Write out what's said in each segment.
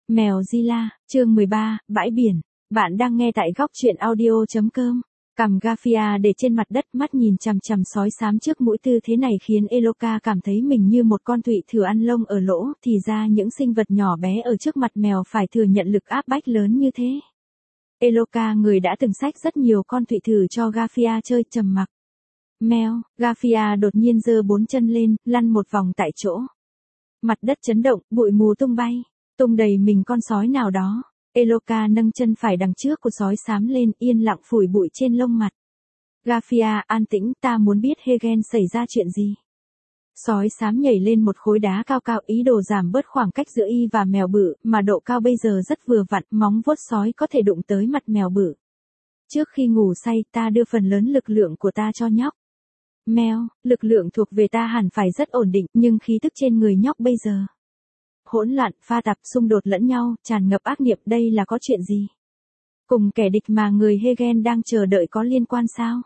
Mèo Zilla, chương 13, bãi biển. Bạn đang nghe tại góc truyện audio.com. Cằm Garfield để trên mặt đất, mắt nhìn chằm chằm sói xám trước mũi, tư thế này khiến Eloka cảm thấy mình như một con thụy thừa ăn lông ở lỗ, thì ra những sinh vật nhỏ bé ở trước mặt mèo phải thừa nhận lực áp bách lớn như thế. Eloka, người đã từng xách rất nhiều con thụy thử cho Garfield chơi, trầm mặc. Mèo, Garfield đột nhiên giơ 4 chân lên, lăn một vòng tại chỗ. Mặt đất chấn động, bụi mù tung bay, tung đầy mình con sói nào đó. Eloka nâng chân phải đằng trước của sói xám lên, yên lặng phủi bụi trên lông mặt. Garfield, an tĩnh, ta muốn biết Hegen xảy ra chuyện gì. Sói xám nhảy lên một khối đá cao cao, ý đồ giảm bớt khoảng cách giữa y và mèo bự, mà độ cao bây giờ rất vừa vặn, móng vuốt sói có thể đụng tới mặt mèo bự. Trước khi ngủ say, ta đưa phần lớn lực lượng của ta cho nhóc. Mèo, lực lượng thuộc về ta hẳn phải rất ổn định, nhưng khí tức trên người nhóc bây giờ hỗn loạn, pha tạp, xung đột lẫn nhau, tràn ngập ác niệm, đây là có chuyện gì? Cùng kẻ địch mà người Hegen đang chờ đợi có liên quan sao?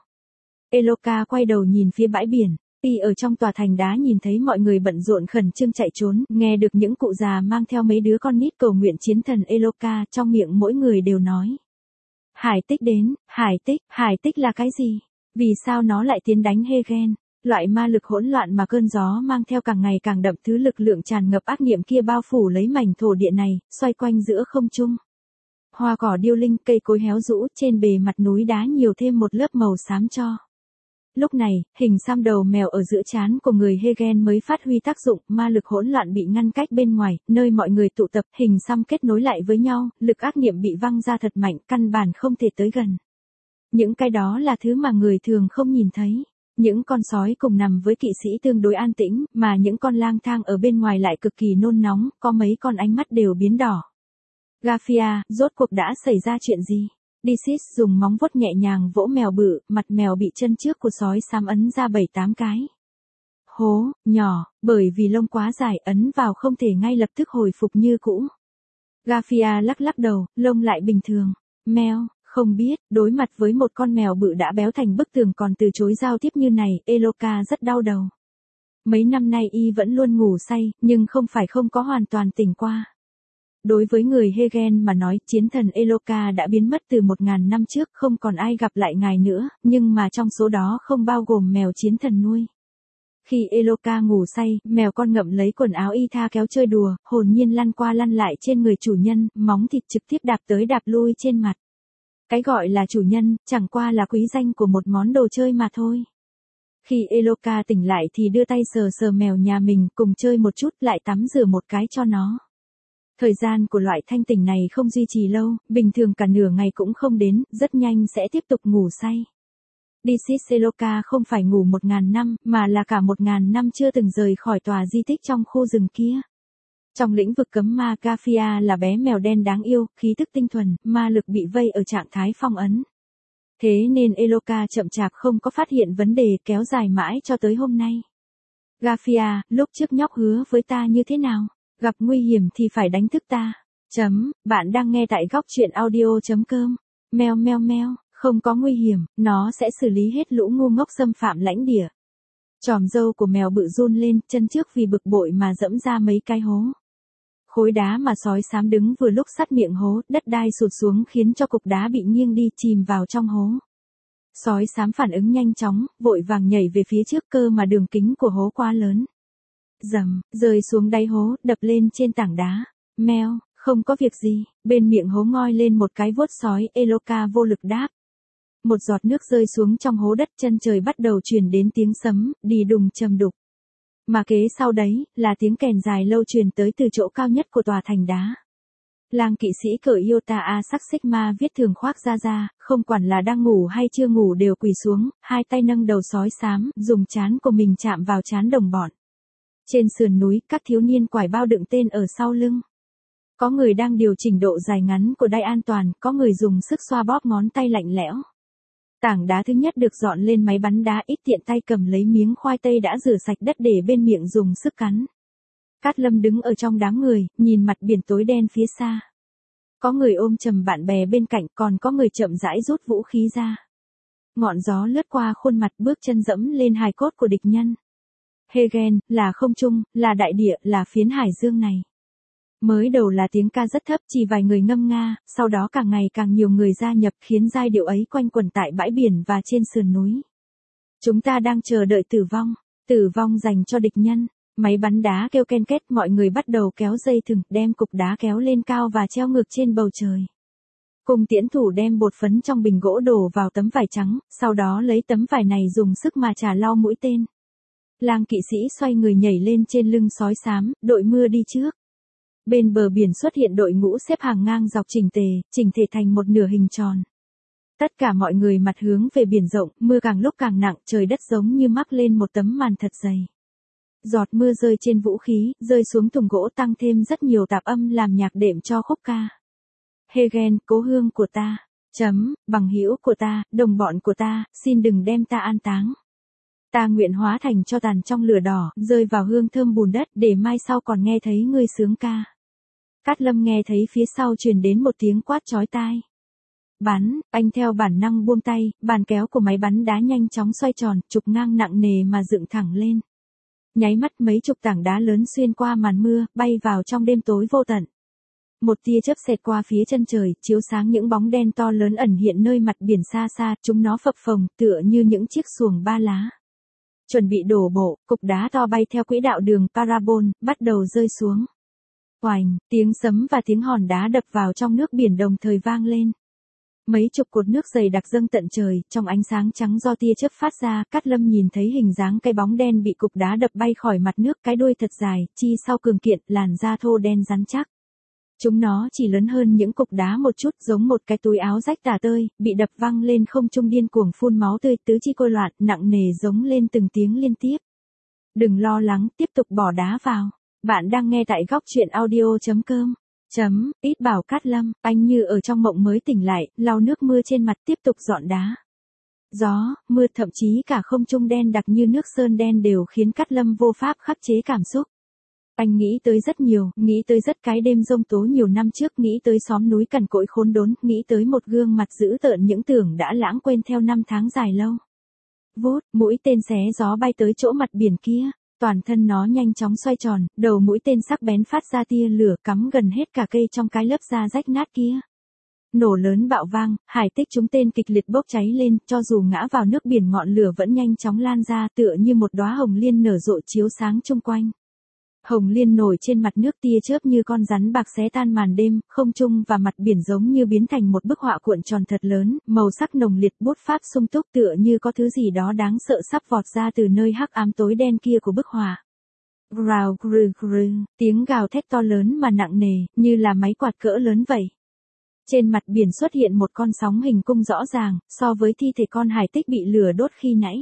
Eloka quay đầu nhìn phía bãi biển, y ở trong tòa thành đá nhìn thấy mọi người bận rộn khẩn trương chạy trốn, nghe được những cụ già mang theo mấy đứa con nít cầu nguyện chiến thần Eloka, trong miệng mỗi người đều nói. Hải tích đến, hải tích là cái gì? Vì sao nó lại tiến đánh Hegen? Loại ma lực hỗn loạn mà cơn gió mang theo càng ngày càng đậm, thứ lực lượng tràn ngập ác niệm kia bao phủ lấy mảnh thổ địa này, xoay quanh giữa không trung. Hoa cỏ điêu linh, cây cối héo rũ, trên bề mặt núi đá nhiều thêm một lớp màu xám cho. Lúc này, hình xăm đầu mèo ở giữa trán của người Hegen mới phát huy tác dụng, ma lực hỗn loạn bị ngăn cách bên ngoài, nơi mọi người tụ tập, hình xăm kết nối lại với nhau, lực ác niệm bị văng ra thật mạnh, căn bản không thể tới gần. Những cái đó là thứ mà người thường không nhìn thấy. Những con sói cùng nằm với kỵ sĩ tương đối an tĩnh, mà những con lang thang ở bên ngoài lại cực kỳ nôn nóng, có mấy con ánh mắt đều biến đỏ. Garfield, rốt cuộc đã xảy ra chuyện gì? Disis dùng móng vuốt nhẹ nhàng vỗ mèo bự, mặt mèo bị chân trước của sói xám ấn ra 7-8 cái. Hố, nhỏ, bởi vì lông quá dài, ấn vào không thể ngay lập tức hồi phục như cũ. Garfield lắc lắc đầu, lông lại bình thường. Mèo. Không biết, đối mặt với một con mèo bự đã béo thành bức tường còn từ chối giao tiếp như này, Eloka rất đau đầu. Mấy năm nay y vẫn luôn ngủ say, nhưng không phải không có hoàn toàn tỉnh qua. Đối với người Hegen mà nói, chiến thần Eloka đã biến mất từ 1000 năm trước, không còn ai gặp lại ngài nữa, nhưng mà trong số đó không bao gồm mèo chiến thần nuôi. Khi Eloka ngủ say, mèo con ngậm lấy quần áo y tha kéo chơi đùa, hồn nhiên lăn qua lăn lại trên người chủ nhân, móng thịt trực tiếp đạp tới đạp lui trên mặt. Cái gọi là chủ nhân, chẳng qua là quý danh của một món đồ chơi mà thôi. Khi Eloka tỉnh lại thì đưa tay sờ sờ mèo nhà mình, cùng chơi một chút, lại tắm rửa một cái cho nó. Thời gian của loại thanh tỉnh này không duy trì lâu, bình thường cả nửa ngày cũng không đến, rất nhanh sẽ tiếp tục ngủ say. Disis Eloka không phải ngủ 1000 năm, mà là cả 1000 năm chưa từng rời khỏi tòa di tích trong khu rừng kia. Trong lĩnh vực cấm ma, Garfield là bé mèo đen đáng yêu, khí tức tinh thuần, ma lực bị vây ở trạng thái phong ấn. Thế nên Eloka chậm chạp không có phát hiện vấn đề, kéo dài mãi cho tới hôm nay. Garfield, lúc trước nhóc hứa với ta như thế nào? Gặp nguy hiểm thì phải đánh thức ta. Bạn đang nghe tại góc truyện audio.com. Meo meo meo, không có nguy hiểm, nó sẽ xử lý hết lũ ngu ngốc xâm phạm lãnh địa. Chòm râu của mèo bự run lên, chân trước vì bực bội mà dẫm ra mấy cái hố. Khối đá mà sói xám đứng vừa lúc sát miệng hố, đất đai sụt xuống khiến cho cục đá bị nghiêng đi, chìm vào trong hố. Sói xám phản ứng nhanh chóng, vội vàng nhảy về phía trước, cơ mà đường kính của hố quá lớn. Rầm, rơi xuống đáy hố, đập lên trên tảng đá. Mèo, không có việc gì, bên miệng hố ngoi lên một cái vuốt sói, Eloka vô lực đáp. Một giọt nước rơi xuống trong hố đất, chân trời bắt đầu truyền đến tiếng sấm, đi đùng trầm đục. Mà kế sau đấy, là tiếng kèn dài lâu truyền tới từ chỗ cao nhất của tòa thành đá. Lang kỵ sĩ cởi Iota A sắc Sigma viết thường khoác ra, không quản là đang ngủ hay chưa ngủ đều quỳ xuống, hai tay nâng đầu sói xám, dùng trán của mình chạm vào trán đồng bọn. Trên sườn núi, các thiếu niên quải bao đựng tên ở sau lưng. Có người đang điều chỉnh độ dài ngắn của đai an toàn, có người dùng sức xoa bóp ngón tay lạnh lẽo. Tảng đá thứ nhất được dọn lên máy bắn đá, ít tiện tay cầm lấy miếng khoai tây đã rửa sạch đất để bên miệng dùng sức cắn. Cát Lâm đứng ở trong đám người, nhìn mặt biển tối đen phía xa. Có người ôm chầm bạn bè bên cạnh, còn có người chậm rãi rút vũ khí ra. Ngọn gió lướt qua khuôn mặt, bước chân dẫm lên hài cốt của địch nhân. Hegen, là không trung, là đại địa, là phiến hải dương này. Mới đầu là tiếng ca rất thấp, chỉ vài người ngâm nga, sau đó càng ngày càng nhiều người gia nhập khiến giai điệu ấy quanh quẩn tại bãi biển và trên sườn núi. Chúng ta đang chờ đợi tử vong dành cho địch nhân. Máy bắn đá kêu ken két, mọi người bắt đầu kéo dây thừng, đem cục đá kéo lên cao và treo ngược trên bầu trời. Cung tiễn thủ đem bột phấn trong bình gỗ đổ vào tấm vải trắng, sau đó lấy tấm vải này dùng sức mà chà lau mũi tên. Lang kỵ sĩ xoay người nhảy lên trên lưng sói xám, đội mưa đi trước. Bên bờ biển xuất hiện đội ngũ xếp hàng ngang dọc chỉnh thể thành một nửa hình tròn. Tất cả mọi người mặt hướng về biển rộng, mưa càng lúc càng nặng, trời đất giống như mắc lên một tấm màn thật dày. Giọt mưa rơi trên vũ khí, rơi xuống thùng gỗ tăng thêm rất nhiều tạp âm làm nhạc đệm cho khúc ca. Hegen, cố hương của ta, bằng hữu của ta, đồng bọn của ta, xin đừng đem ta an táng. Ta nguyện hóa thành tro tàn trong lửa đỏ, rơi vào hương thơm bùn đất, để mai sau còn nghe thấy ngươi sướng ca. Cát Lâm nghe thấy phía sau truyền đến một tiếng quát chói tai. Bắn, anh theo bản năng buông tay, bàn kéo của máy bắn đá nhanh chóng xoay tròn, trục ngang nặng nề mà dựng thẳng lên. Nháy mắt mấy chục tảng đá lớn xuyên qua màn mưa, bay vào trong đêm tối vô tận. Một tia chớp xẹt qua phía chân trời, chiếu sáng những bóng đen to lớn ẩn hiện nơi mặt biển xa xa, chúng nó phập phồng, tựa như những chiếc xuồng ba lá. Chuẩn bị đổ bộ, cục đá to bay theo quỹ đạo đường parabol, bắt đầu rơi xuống. Oành, tiếng sấm và tiếng hòn đá đập vào trong nước biển đồng thời vang lên. Mấy chục cột nước dày đặc dâng tận trời, trong ánh sáng trắng do tia chớp phát ra, Cát Lâm nhìn thấy hình dáng cái bóng đen bị cục đá đập bay khỏi mặt nước, cái đuôi thật dài, chi sau cường kiện, làn da thô đen rắn chắc. Chúng nó chỉ lớn hơn những cục đá một chút, giống một cái túi áo rách tả tơi, bị đập văng lên không trung điên cuồng phun máu tươi, tứ chi cô loạn, nặng nề giống lên từng tiếng liên tiếp. Đừng lo lắng, tiếp tục bỏ đá vào. Bạn đang nghe tại góc truyện audio.com. Ít bảo Cát Lâm, anh như ở trong mộng mới tỉnh lại, lau nước mưa trên mặt tiếp tục dọn đá. Gió, mưa, thậm chí cả không trung đen đặc như nước sơn đen đều khiến Cát Lâm vô pháp khắc chế cảm xúc. Anh nghĩ tới rất nhiều, nghĩ tới rất cái đêm giông tố nhiều năm trước, nghĩ tới xóm núi cằn cỗi khốn đốn, nghĩ tới một gương mặt dữ tợn những tưởng đã lãng quên theo năm tháng dài lâu. Vút, mũi tên xé gió bay tới chỗ mặt biển kia. Toàn thân nó nhanh chóng xoay tròn, đầu mũi tên sắc bén phát ra tia lửa cắm gần hết cả cây trong cái lớp da rách nát kia. Nổ lớn bạo vang, hải tích chúng tên kịch liệt bốc cháy lên, cho dù ngã vào nước biển ngọn lửa vẫn nhanh chóng lan ra, tựa như một đóa hồng liên nở rộ chiếu sáng chung quanh. Hồng liên nổi trên mặt nước, tia chớp như con rắn bạc xé tan màn đêm, không trung và mặt biển giống như biến thành một bức họa cuộn tròn thật lớn, màu sắc nồng liệt, bút pháp sung túc, tựa như có thứ gì đó đáng sợ sắp vọt ra từ nơi hắc ám tối đen kia của bức họa. Grào grừ grừ, tiếng gào thét to lớn mà nặng nề, như là máy quạt cỡ lớn vậy. Trên mặt biển xuất hiện một con sóng hình cung rõ ràng, so với thi thể con hải tích bị lửa đốt khi nãy.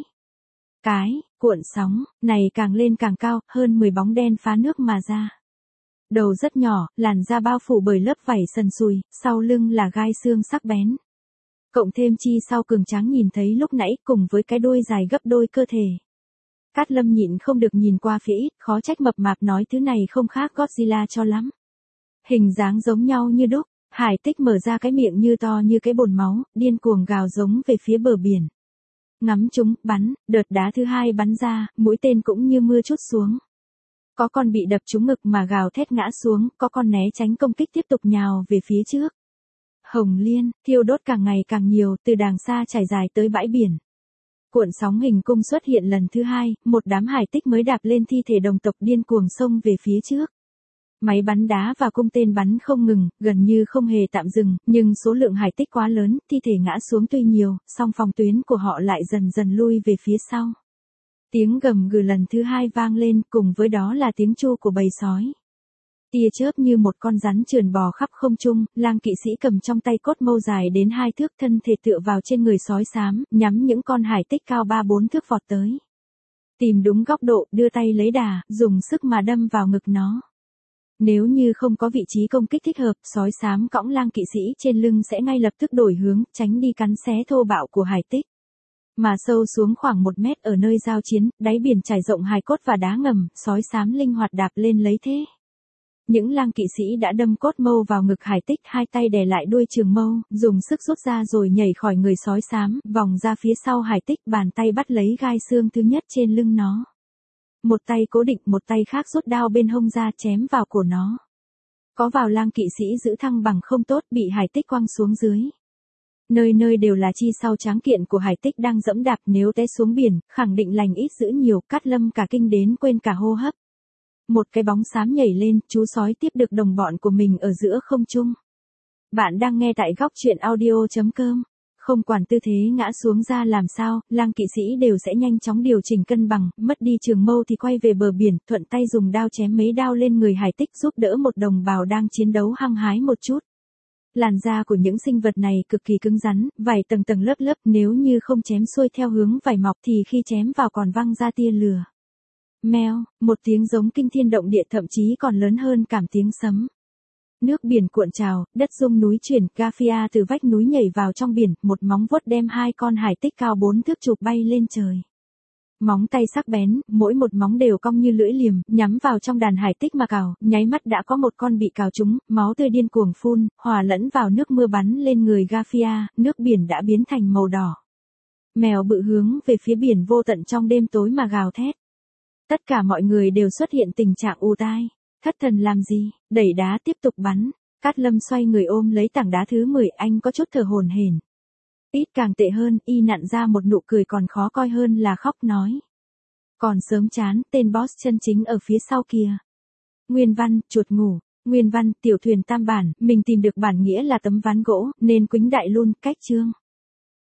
Cuộn sóng, này càng lên càng cao, hơn 10 bóng đen phá nước mà ra. Đầu rất nhỏ, làn da bao phủ bởi lớp vảy sần sùi, sau lưng là gai xương sắc bén. Cộng thêm chi sau cường tráng nhìn thấy lúc nãy, cùng với cái đuôi dài gấp đôi cơ thể. Cát Lâm nhịn không được nhìn qua phía ít, khó trách mập mạp nói thứ này không khác Godzilla cho lắm. Hình dáng giống nhau như đúc, hải tích mở ra cái miệng như to như cái bồn máu, điên cuồng gào giống về phía bờ biển. Ngắm chúng, bắn, đợt đá thứ hai bắn ra, mũi tên cũng như mưa trút xuống. Có con bị đập trúng ngực mà gào thét ngã xuống, có con né tránh công kích tiếp tục nhào về phía trước. Hồng liên, thiêu đốt càng ngày càng nhiều, từ đàng xa trải dài tới bãi biển. Cuộn sóng hình cung xuất hiện lần thứ hai, một đám hải tích mới đạp lên thi thể đồng tộc điên cuồng xông về phía trước. Máy bắn đá và cung tên bắn không ngừng, gần như không hề tạm dừng, nhưng số lượng hải tích quá lớn, thi thể ngã xuống tuy nhiều, song phòng tuyến của họ lại dần dần lui về phía sau. Tiếng gầm gừ lần thứ hai vang lên, cùng với đó là tiếng tru của bầy sói. Tia chớp như một con rắn trườn bò khắp không trung, lang kỵ sĩ cầm trong tay cốt mâu dài đến 2 thước, thân thể tựa vào trên người sói xám, nhắm những con hải tích cao 3-4 thước vọt tới. Tìm đúng góc độ, đưa tay lấy đà, dùng sức mà đâm vào ngực nó. Nếu như không có vị trí công kích thích hợp, sói xám cõng lang kỵ sĩ trên lưng sẽ ngay lập tức đổi hướng, tránh đi cắn xé thô bạo của hải tích. Mà sâu xuống khoảng 1 mét ở nơi giao chiến, đáy biển trải rộng hài cốt và đá ngầm, sói xám linh hoạt đạp lên lấy thế. Những lang kỵ sĩ đã đâm cốt mâu vào ngực hải tích, hai tay đè lại đuôi trường mâu, dùng sức rút ra rồi nhảy khỏi người sói xám, vòng ra phía sau hải tích, bàn tay bắt lấy gai xương thứ nhất trên lưng nó. Một tay cố định, một tay khác rút đao bên hông ra chém vào cổ nó. Có vào lang kỵ sĩ giữ thăng bằng không tốt bị hải tích quăng xuống dưới. Nơi nơi đều là chi sau tráng kiện của hải tích đang dẫm đạp, nếu té xuống biển, khẳng định lành ít dữ nhiều. Cát Lâm cả kinh đến quên cả hô hấp. Một cái bóng xám nhảy lên, chú sói tiếp được đồng bọn của mình ở giữa không trung. Bạn đang nghe tại góc truyện audio.com. Không quản tư thế ngã xuống ra làm sao, lang kỵ sĩ đều sẽ nhanh chóng điều chỉnh cân bằng, mất đi trường mâu thì quay về bờ biển, thuận tay dùng đao chém mấy đao lên người hải tích giúp đỡ một đồng bào đang chiến đấu hăng hái một chút. Làn da của những sinh vật này cực kỳ cứng rắn, vảy tầng tầng lớp lớp, nếu như không chém xuôi theo hướng vảy mọc thì khi chém vào còn văng ra tia lửa. Meo, một tiếng giống kinh thiên động địa, thậm chí còn lớn hơn cảm tiếng sấm. Nước biển cuộn trào, đất rung núi chuyển, Garfia từ vách núi nhảy vào trong biển, một móng vuốt đem 2 con hải tích cao 4 thước chụp bay lên trời. Móng tay sắc bén, mỗi một móng đều cong như lưỡi liềm, nhắm vào trong đàn hải tích mà cào, nháy mắt đã có một con bị cào trúng, máu tươi điên cuồng phun, hòa lẫn vào nước mưa bắn lên người Garfia, nước biển đã biến thành màu đỏ. Mèo bự hướng về phía biển vô tận trong đêm tối mà gào thét. Tất cả mọi người đều xuất hiện tình trạng ù tai. Thất thần làm gì, đẩy đá tiếp tục bắn. Cát Lâm xoay người ôm lấy tảng đá thứ 10, anh có chút thở hổn hển. Ít càng tệ hơn, y nặn ra một nụ cười còn khó coi hơn là khóc, nói. Còn sớm chán, tên boss chân chính ở phía sau kìa. Nguyên văn, chuột ngủ. Nguyên văn, tiểu thuyền tam bản, mình tìm được bản nghĩa là tấm ván gỗ, nên quýnh đại luôn, cách chương.